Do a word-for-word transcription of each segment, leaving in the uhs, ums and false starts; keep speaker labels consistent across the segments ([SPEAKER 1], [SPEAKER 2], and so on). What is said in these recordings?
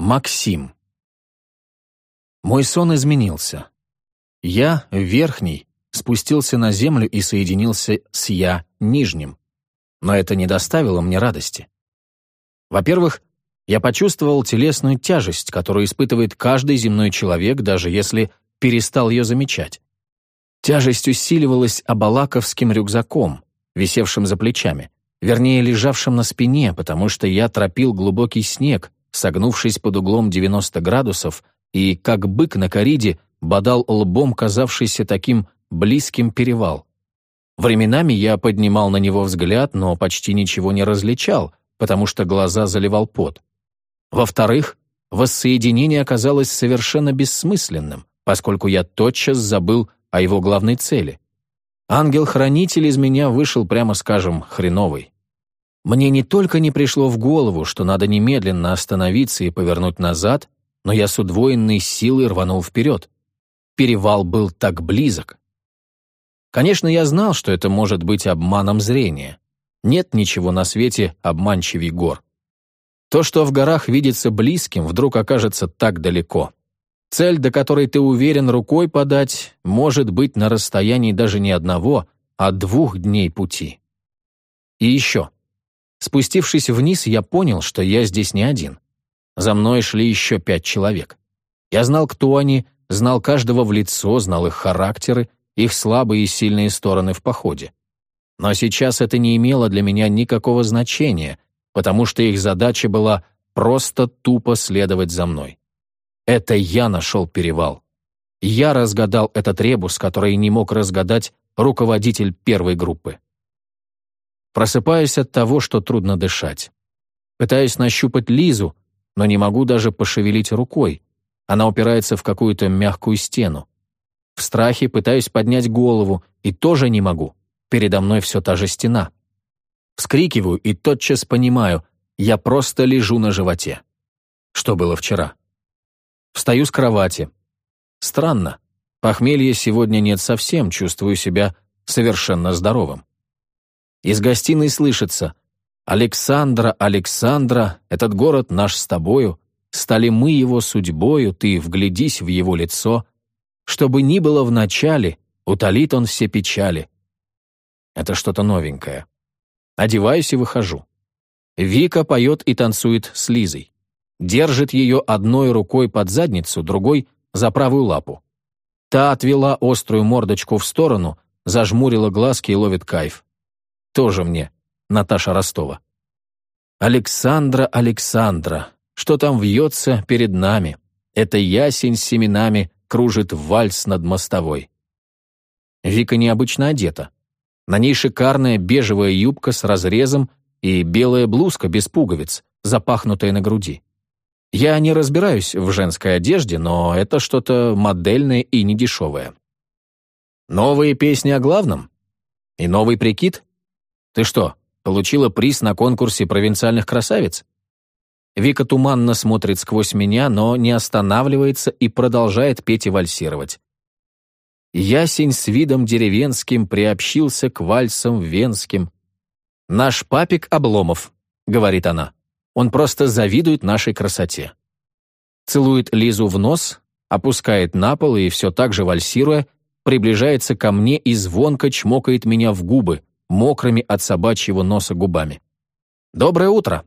[SPEAKER 1] Максим. Мой сон изменился. Я, верхний, спустился на землю и соединился с я, нижним. Но это не доставило мне радости. Во-первых, я почувствовал телесную тяжесть, которую испытывает каждый земной человек, даже если перестал ее замечать. Тяжесть усиливалась абалаковским рюкзаком, висевшим за плечами, вернее, лежавшим на спине, потому что я тропил глубокий снег, согнувшись под углом девяносто градусов, и, как бык на кориде, бодал лбом казавшийся таким близким перевал. Временами я поднимал на него взгляд, но почти ничего не различал, потому что глаза заливал пот. Во-вторых, воссоединение оказалось совершенно бессмысленным, поскольку я тотчас забыл о его главной цели. Ангел-хранитель из меня вышел, прямо скажем, хреновый. Мне не только не пришло в голову, что надо немедленно остановиться и повернуть назад, но я с удвоенной силой рванул вперед. Перевал был так близок. Конечно, я знал, что это может быть обманом зрения. Нет ничего на свете обманчивей гор. То, что в горах видится близким, вдруг окажется так далеко. Цель, до которой ты уверен рукой подать, может быть на расстоянии даже не одного, а двух дней пути. И еще. Спустившись вниз, я понял, что я здесь не один. За мной шли еще пять человек. Я знал, кто они, знал каждого в лицо, знал их характеры, их слабые и сильные стороны в походе. Но сейчас это не имело для меня никакого значения, потому что их задача была просто тупо следовать за мной. Это я нашел перевал. Я разгадал этот ребус, который не мог разгадать руководитель первой группы. Просыпаюсь от того, что трудно дышать. Пытаюсь нащупать Лизу, но не могу даже пошевелить рукой. Она упирается в какую-то мягкую стену. В страхе пытаюсь поднять голову, и тоже не могу. Передо мной все та же стена. Вскрикиваю и тотчас понимаю, я просто лежу на животе. Что было вчера? Встаю с кровати. Странно. Похмелья сегодня нет совсем, чувствую себя совершенно здоровым. Из гостиной слышится: «Александра, Александра, этот город наш с тобою, стали мы его судьбою, ты вглядись в его лицо. Что бы ни было в начале, утолит он все печали». Это что-то новенькое. Одеваюсь и выхожу. Вика поет и танцует с Лизой. Держит ее одной рукой под задницу, другой — за правую лапу. Та отвела острую мордочку в сторону, зажмурила глазки и ловит кайф. Тоже мне Наташа Ростова. «Александра, Александра, что там вьется перед нами? Это ясень с семенами кружит вальс над мостовой». Вика необычно одета. На ней шикарная бежевая юбка с разрезом и белая блузка без пуговиц, запахнутая на груди. Я не разбираюсь в женской одежде, но это что-то модельное и недешевое. Новые песни о главном? И новый прикид? Ты что, получила приз на конкурсе провинциальных красавиц? Вика туманно смотрит сквозь меня, но не останавливается и продолжает петь и вальсировать. «Ясень с видом деревенским приобщился к вальсам венским. Наш папик Обломов», — говорит она. «Он просто завидует нашей красоте». Целует Лизу в нос, опускает на пол и, все так же вальсируя, приближается ко мне и звонко чмокает меня в губы, мокрыми от собачьего носа губами. «Доброе утро!»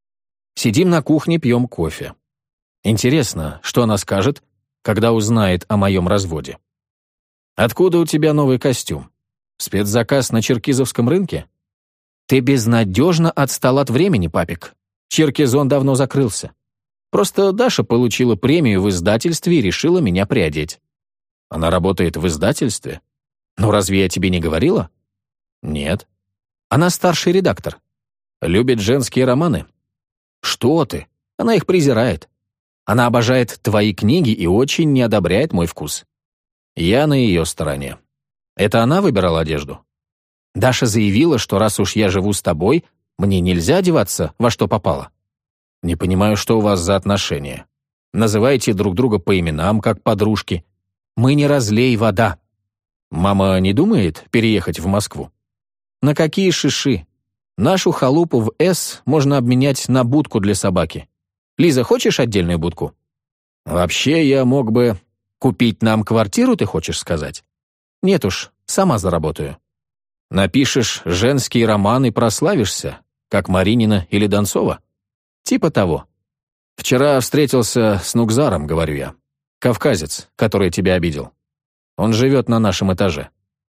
[SPEAKER 1] Сидим на кухне, пьем кофе. Интересно, что она скажет, когда узнает о моем разводе. «Откуда у тебя новый костюм? Спецзаказ на черкизовском рынке?» «Ты безнадежно отстал от времени, папик. Черкизон давно закрылся. Просто Даша получила премию в издательстве и решила меня приодеть». «Она работает в издательстве? Ну разве я тебе не говорила?» «Нет». «Она старший редактор. Любит женские романы». «Что ты? Она их презирает. Она обожает твои книги и очень не одобряет мой вкус». Я на ее стороне. Это она выбирала одежду? Даша заявила, что раз уж я живу с тобой, мне нельзя одеваться во что попало. Не понимаю, что у вас за отношения. Называйте друг друга по именам, как подружки. Мы не разлей вода. Мама не думает переехать в Москву? На какие шиши? Нашу халупу в С можно обменять на будку для собаки. Лиза, хочешь отдельную будку? Вообще, я мог бы... Купить нам квартиру, ты хочешь сказать? Нет уж, сама заработаю. Напишешь женские романы и прославишься, как Маринина или Донцова? Типа того. Вчера встретился с Нукзаром, говорю я. Кавказец, который тебя обидел. Он живет на нашем этаже.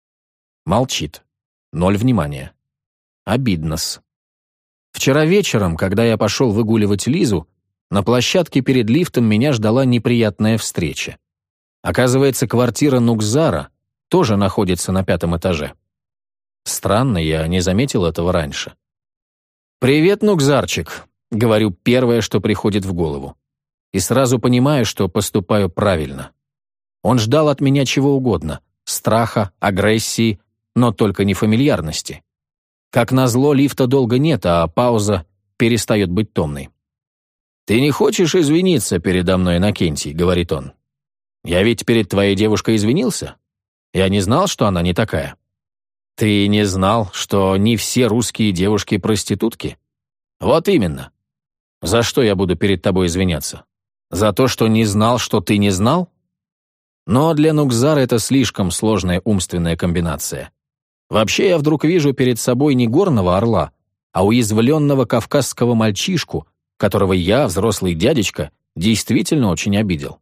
[SPEAKER 1] Молчит. Ноль внимания. Обидно-с. Вчера вечером, когда я пошел выгуливать Лизу, на площадке перед лифтом меня ждала неприятная встреча. Оказывается, квартира Нукзара тоже находится на пятом этаже. Странно, я не заметил этого раньше. «Привет, Нукзарчик», — говорю первое, что приходит в голову. И сразу понимаю, что поступаю правильно. Он ждал от меня чего угодно — страха, агрессии, но только не фамильярности. Как назло, лифта долго нет, а пауза перестает быть томной. «Ты не хочешь извиниться передо мной, Иннокентий?» — говорит он. «Я ведь перед твоей девушкой извинился. Я не знал, что она не такая». «Ты не знал, что не все русские девушки проститутки?» «Вот именно. За что я буду перед тобой извиняться? За то, что не знал, что ты не знал?» Но для Нукзара это слишком сложная умственная комбинация. Вообще я вдруг вижу перед собой не горного орла, а уязвленного кавказского мальчишку, которого я, взрослый дядечка, действительно очень обидел.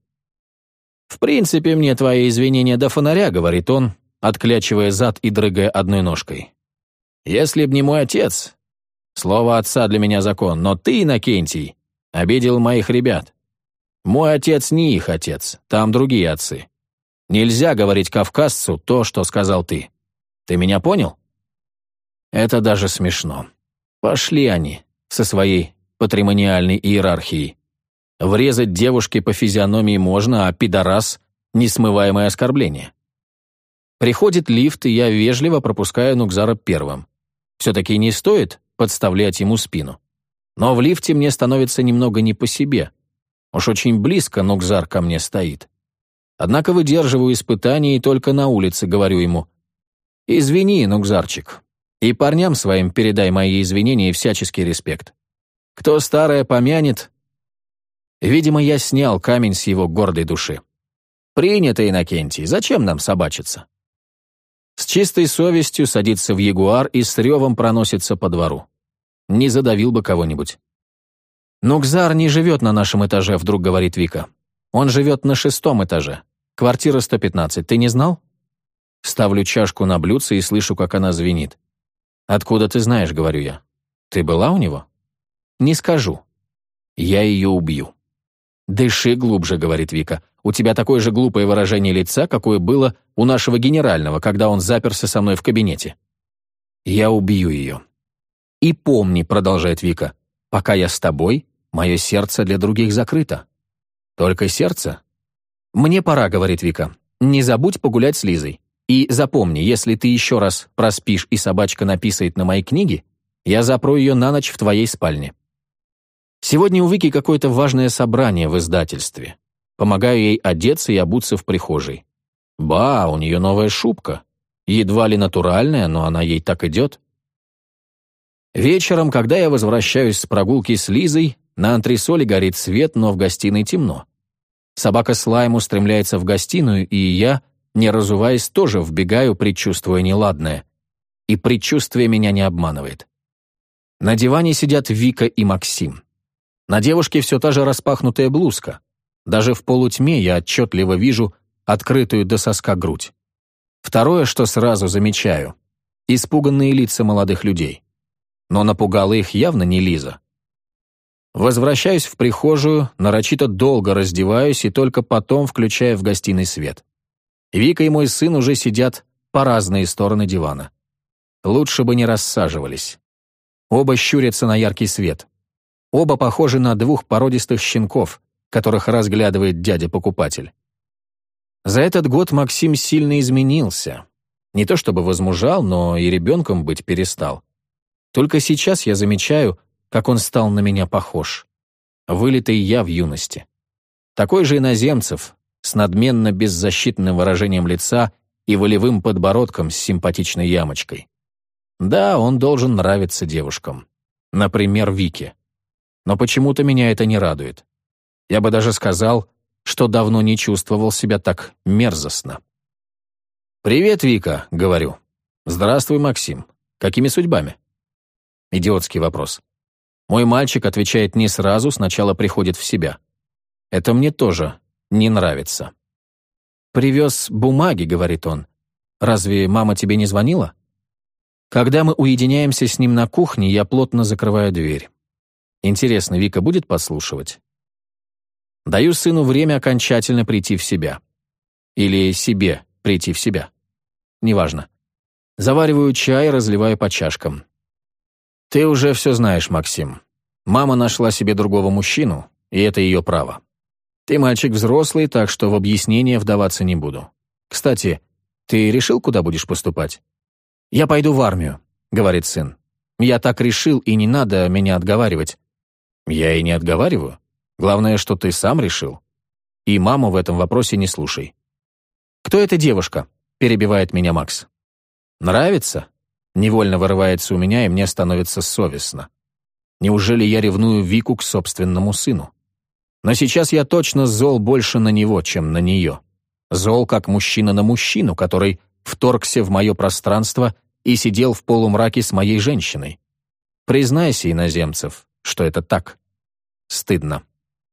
[SPEAKER 1] «В принципе, мне твои извинения до фонаря», — говорит он, отклячивая зад и дрыгая одной ножкой. «Если б не мой отец, слово отца для меня закон, но ты, Иннокентий, обидел моих ребят. Мой отец не их отец, там другие отцы. Нельзя говорить кавказцу то, что сказал ты. Ты меня понял?» Это даже смешно. Пошли они со своей патримониальной иерархией. Врезать девушке по физиономии можно, а пидорас — несмываемое оскорбление. Приходит лифт, и я вежливо пропускаю Нукзара первым. Все-таки не стоит подставлять ему спину. Но в лифте мне становится немного не по себе. Уж очень близко Нукзар ко мне стоит. Однако выдерживаю испытание и только на улице говорю ему: «Извини, Нукзарчик, и парням своим передай мои извинения и всяческий респект. Кто старое помянет...» Видимо, я снял камень с его гордой души. «Принято, Иннокентий, зачем нам собачиться?» С чистой совестью садится в ягуар и с ревом проносится по двору. Не задавил бы кого-нибудь. «Нукзар не живет на нашем этаже», — вдруг говорит Вика. «Он живет на шестом этаже. Квартира сто пятнадцать. Ты не знал?» Ставлю чашку на блюдце и слышу, как она звенит. «Откуда ты знаешь?» — говорю я. «Ты была у него?» «Не скажу. Я ее убью». «Дыши глубже», — говорит Вика. «У тебя такое же глупое выражение лица, какое было у нашего генерального, когда он заперся со мной в кабинете». «Я убью ее». «И помни», — продолжает Вика, «пока я с тобой, мое сердце для других закрыто». «Только сердце?» «Мне пора», — говорит Вика. «Не забудь погулять с Лизой. И запомни, если ты еще раз проспишь и собачка написает на мои книги, я запру ее на ночь в твоей спальне». Сегодня у Вики какое-то важное собрание в издательстве. Помогаю ей одеться и обуться в прихожей. Ба, у нее новая шубка. Едва ли натуральная, но она ей так идет. Вечером, когда я возвращаюсь с прогулки с Лизой, на антресоле горит свет, но в гостиной темно. Собака Слайм устремляется в гостиную, и я, не разуваясь, тоже вбегаю, предчувствуя неладное. И предчувствие меня не обманывает. На диване сидят Вика и Максим. На девушке все та же распахнутая блузка. Даже в полутьме я отчетливо вижу открытую до соска грудь. Второе, что сразу замечаю — испуганные лица молодых людей. Но напугала их явно не Лиза. Возвращаюсь в прихожую, нарочито долго раздеваюсь и только потом включаю в гостиной свет. Вика и мой сын уже сидят по разные стороны дивана. Лучше бы не рассаживались. Оба щурятся на яркий свет. Оба похожи на двух породистых щенков, которых разглядывает дядя-покупатель. За этот год Максим сильно изменился. Не то чтобы возмужал, но и ребенком быть перестал. Только сейчас я замечаю, как он стал на меня похож. Вылитый я в юности. Такой же иноземцев, с надменно беззащитным выражением лица и волевым подбородком с симпатичной ямочкой. Да, он должен нравиться девушкам. Например, Вике. Но почему-то меня это не радует. Я бы даже сказал, что давно не чувствовал себя так мерзостно. «Привет, Вика», — говорю. «Здравствуй, Максим. Какими судьбами?» Идиотский вопрос. Мой мальчик отвечает не сразу, сначала приходит в себя. Это мне тоже не нравится. «Привез бумаги», — говорит он. «Разве мама тебе не звонила?» Когда мы уединяемся с ним на кухне, я плотно закрываю дверь. Интересно, Вика будет подслушивать? Даю сыну время окончательно прийти в себя. Или себе прийти в себя. Неважно. Завариваю чай, разливаю по чашкам. Ты уже все знаешь, Максим. Мама нашла себе другого мужчину, и это ее право. Ты мальчик взрослый, так что в объяснения вдаваться не буду. Кстати, ты решил, куда будешь поступать? «Я пойду в армию», — говорит сын. «Я так решил, и не надо меня отговаривать». «Я и не отговариваю. Главное, что ты сам решил. И маму в этом вопросе не слушай». «Кто эта девушка?» — перебивает меня Макс. «Нравится?» — невольно вырывается у меня, и мне становится совестно. Неужели я ревную Вику к собственному сыну? Но сейчас я точно зол больше на него, чем на нее. Зол как мужчина на мужчину, который вторгся в мое пространство и сидел в полумраке с моей женщиной. Признайся, иноземцев, что это так. Стыдно.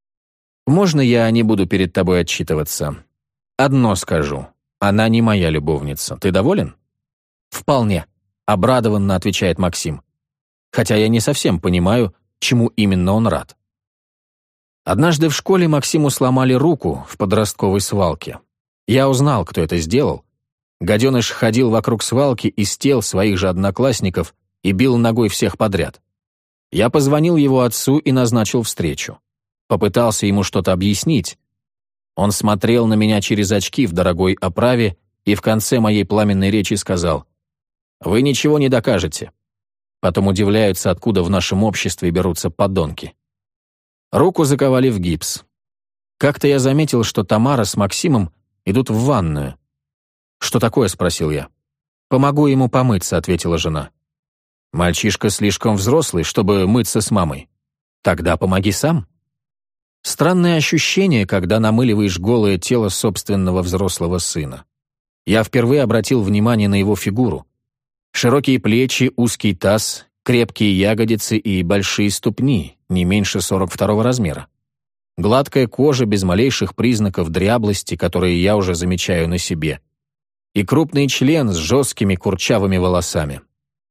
[SPEAKER 1] Можно я не буду перед тобой отчитываться? Одно скажу. Она не моя любовница. Ты доволен? Вполне. Обрадованно отвечает Максим. Хотя я не совсем понимаю, чему именно он рад. Однажды в школе Максиму сломали руку в подростковой свалке. Я узнал, кто это сделал. Гаденыш ходил вокруг свалки, истел своих же одноклассников и бил ногой всех подряд. Я позвонил его отцу и назначил встречу. Попытался ему что-то объяснить. Он смотрел на меня через очки в дорогой оправе и в конце моей пламенной речи сказал: «Вы ничего не докажете». Потом удивляются, откуда в нашем обществе берутся подонки. Руку заковали в гипс. Как-то я заметил, что Тамара с Максимом идут в ванную. «Что такое?» — спросил я. «Помогу ему помыться», — ответила жена. «Мальчишка слишком взрослый, чтобы мыться с мамой. Тогда помоги сам». Странное ощущение, когда намыливаешь голое тело собственного взрослого сына. Я впервые обратил внимание на его фигуру. Широкие плечи, узкий таз, крепкие ягодицы и большие ступни, не меньше сорок второго размера. Гладкая кожа без малейших признаков дряблости, которые я уже замечаю на себе. И крупный член с жесткими курчавыми волосами.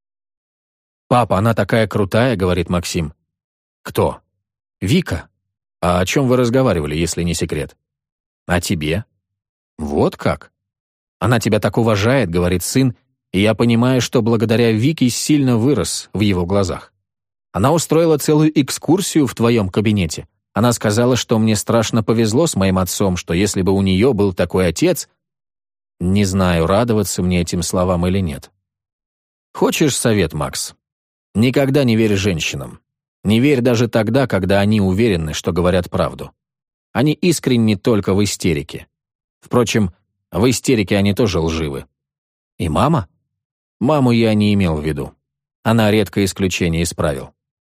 [SPEAKER 1] «Папа, она такая крутая», — говорит Максим. «Кто?» «Вика. А о чем вы разговаривали, если не секрет?» «О тебе». «Вот как?» «Она тебя так уважает», — говорит сын, и я понимаю, что благодаря Вике сильно вырос в его глазах. «Она устроила целую экскурсию в твоем кабинете. Она сказала, что мне страшно повезло с моим отцом, что если бы у нее был такой отец...» Не знаю, радоваться мне этим словам или нет. Хочешь совет, Макс? Никогда не верь женщинам. Не верь даже тогда, когда они уверены, что говорят правду. Они искренни только в истерике. Впрочем, в истерике они тоже лживы. И мама? Маму я не имел в виду. Она редкое исключение исправил.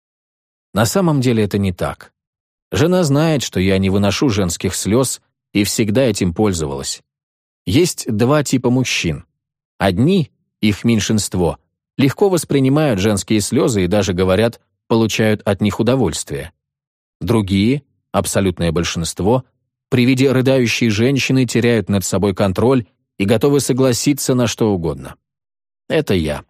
[SPEAKER 1] На самом деле это не так. Жена знает, что я не выношу женских слез и всегда этим пользовалась. Есть два типа мужчин. Одни, их меньшинство, легко воспринимают женские слезы и даже, говорят, получают от них удовольствие. Другие, абсолютное большинство, при виде рыдающей женщины теряют над собой контроль и готовы согласиться на что угодно. Это я.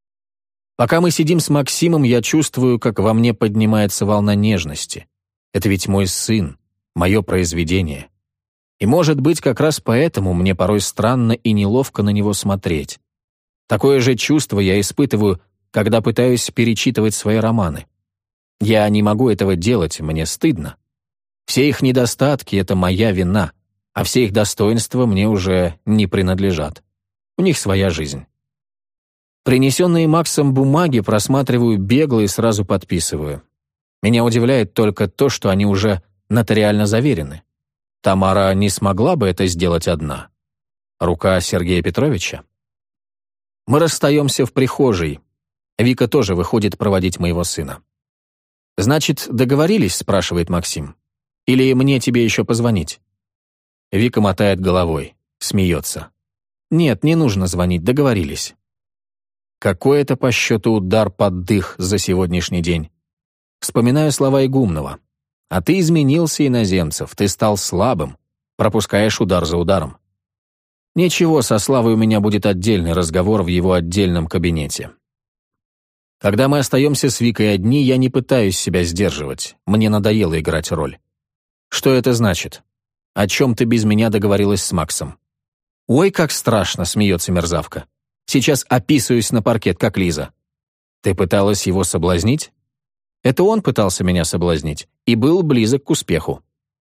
[SPEAKER 1] Пока мы сидим с Максимом, я чувствую, как во мне поднимается волна нежности. Это ведь мой сын, мое произведение. И, может быть, как раз поэтому мне порой странно и неловко на него смотреть. Такое же чувство я испытываю, когда пытаюсь перечитывать свои романы. Я не могу этого делать, мне стыдно. Все их недостатки — это моя вина, а все их достоинства мне уже не принадлежат. У них своя жизнь. Принесенные Максом бумаги просматриваю бегло и сразу подписываю. Меня удивляет только то, что они уже нотариально заверены. Тамара не смогла бы это сделать одна. Рука Сергея Петровича? Мы расстаемся в прихожей. Вика тоже выходит проводить моего сына. «Значит, договорились?» — спрашивает Максим. «Или мне тебе еще позвонить?» Вика мотает головой, смеется. «Нет, не нужно звонить, договорились». Какой это по счету удар под дых за сегодняшний день. Вспоминаю слова Игумнова. «А ты изменился, Иноземцев, ты стал слабым, пропускаешь удар за ударом». Ничего, со Славой у меня будет отдельный разговор в его отдельном кабинете. Когда мы остаемся с Викой одни, я не пытаюсь себя сдерживать. Мне надоело играть роль. Что это значит? О чем ты без меня договорилась с Максом? «Ой, как страшно!» — смеется мерзавка. «Сейчас описываюсь на паркет, как Лиза». Ты пыталась его соблазнить? Это он пытался меня соблазнить и был близок к успеху.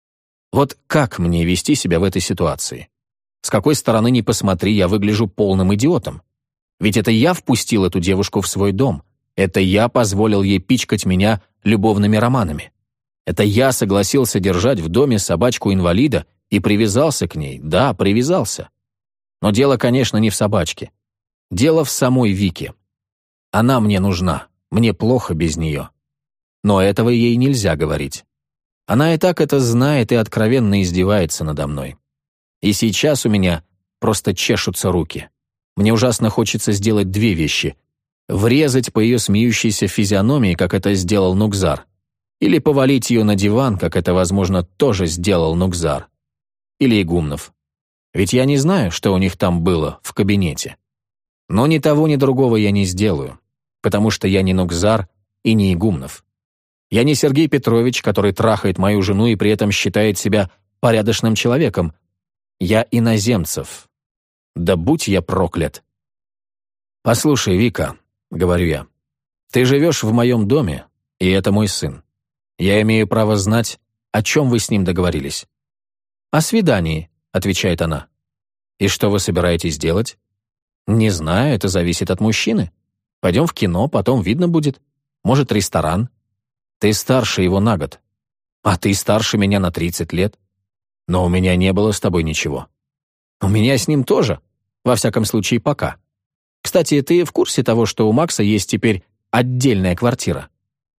[SPEAKER 1] Вот как мне вести себя в этой ситуации? С какой стороны ни посмотри, я выгляжу полным идиотом. Ведь это я впустил эту девушку в свой дом. Это я позволил ей пичкать меня любовными романами. Это я согласился держать в доме собачку-инвалида и привязался к ней. Да, привязался. Но дело, конечно, не в собачке. Дело в самой Вике. Она мне нужна, мне плохо без нее. Но этого ей нельзя говорить. Она и так это знает и откровенно издевается надо мной. И сейчас у меня просто чешутся руки. Мне ужасно хочется сделать две вещи. Врезать по ее смеющейся физиономии, как это сделал Нукзар. Или повалить ее на диван, как это, возможно, тоже сделал Нукзар. Или Игумнов. Ведь я не знаю, что у них там было в кабинете. Но ни того, ни другого я не сделаю, потому что я не Нукзар и не Игумнов. Я не Сергей Петрович, который трахает мою жену и при этом считает себя порядочным человеком. Я Иноземцев. Да будь я проклят. «Послушай, Вика», — говорю я, — «ты живешь в моем доме, и это мой сын. Я имею право знать, о чем вы с ним договорились». «О свидании», — отвечает она. «И что вы собираетесь делать?» «Не знаю, это зависит от мужчины. Пойдем в кино, потом видно будет. Может, ресторан. Ты старше его на год. А ты старше меня на тридцать лет. Но у меня не было с тобой ничего. У меня с ним тоже. Во всяком случае, пока. Кстати, ты в курсе того, что у Макса есть теперь отдельная квартира?»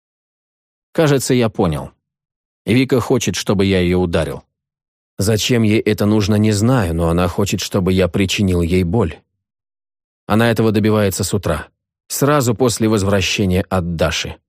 [SPEAKER 1] Кажется, я понял. Вика хочет, чтобы я ее ударил. Зачем ей это нужно, не знаю, но она хочет, чтобы я причинил ей боль. Она этого добивается с утра, сразу после возвращения от Даши.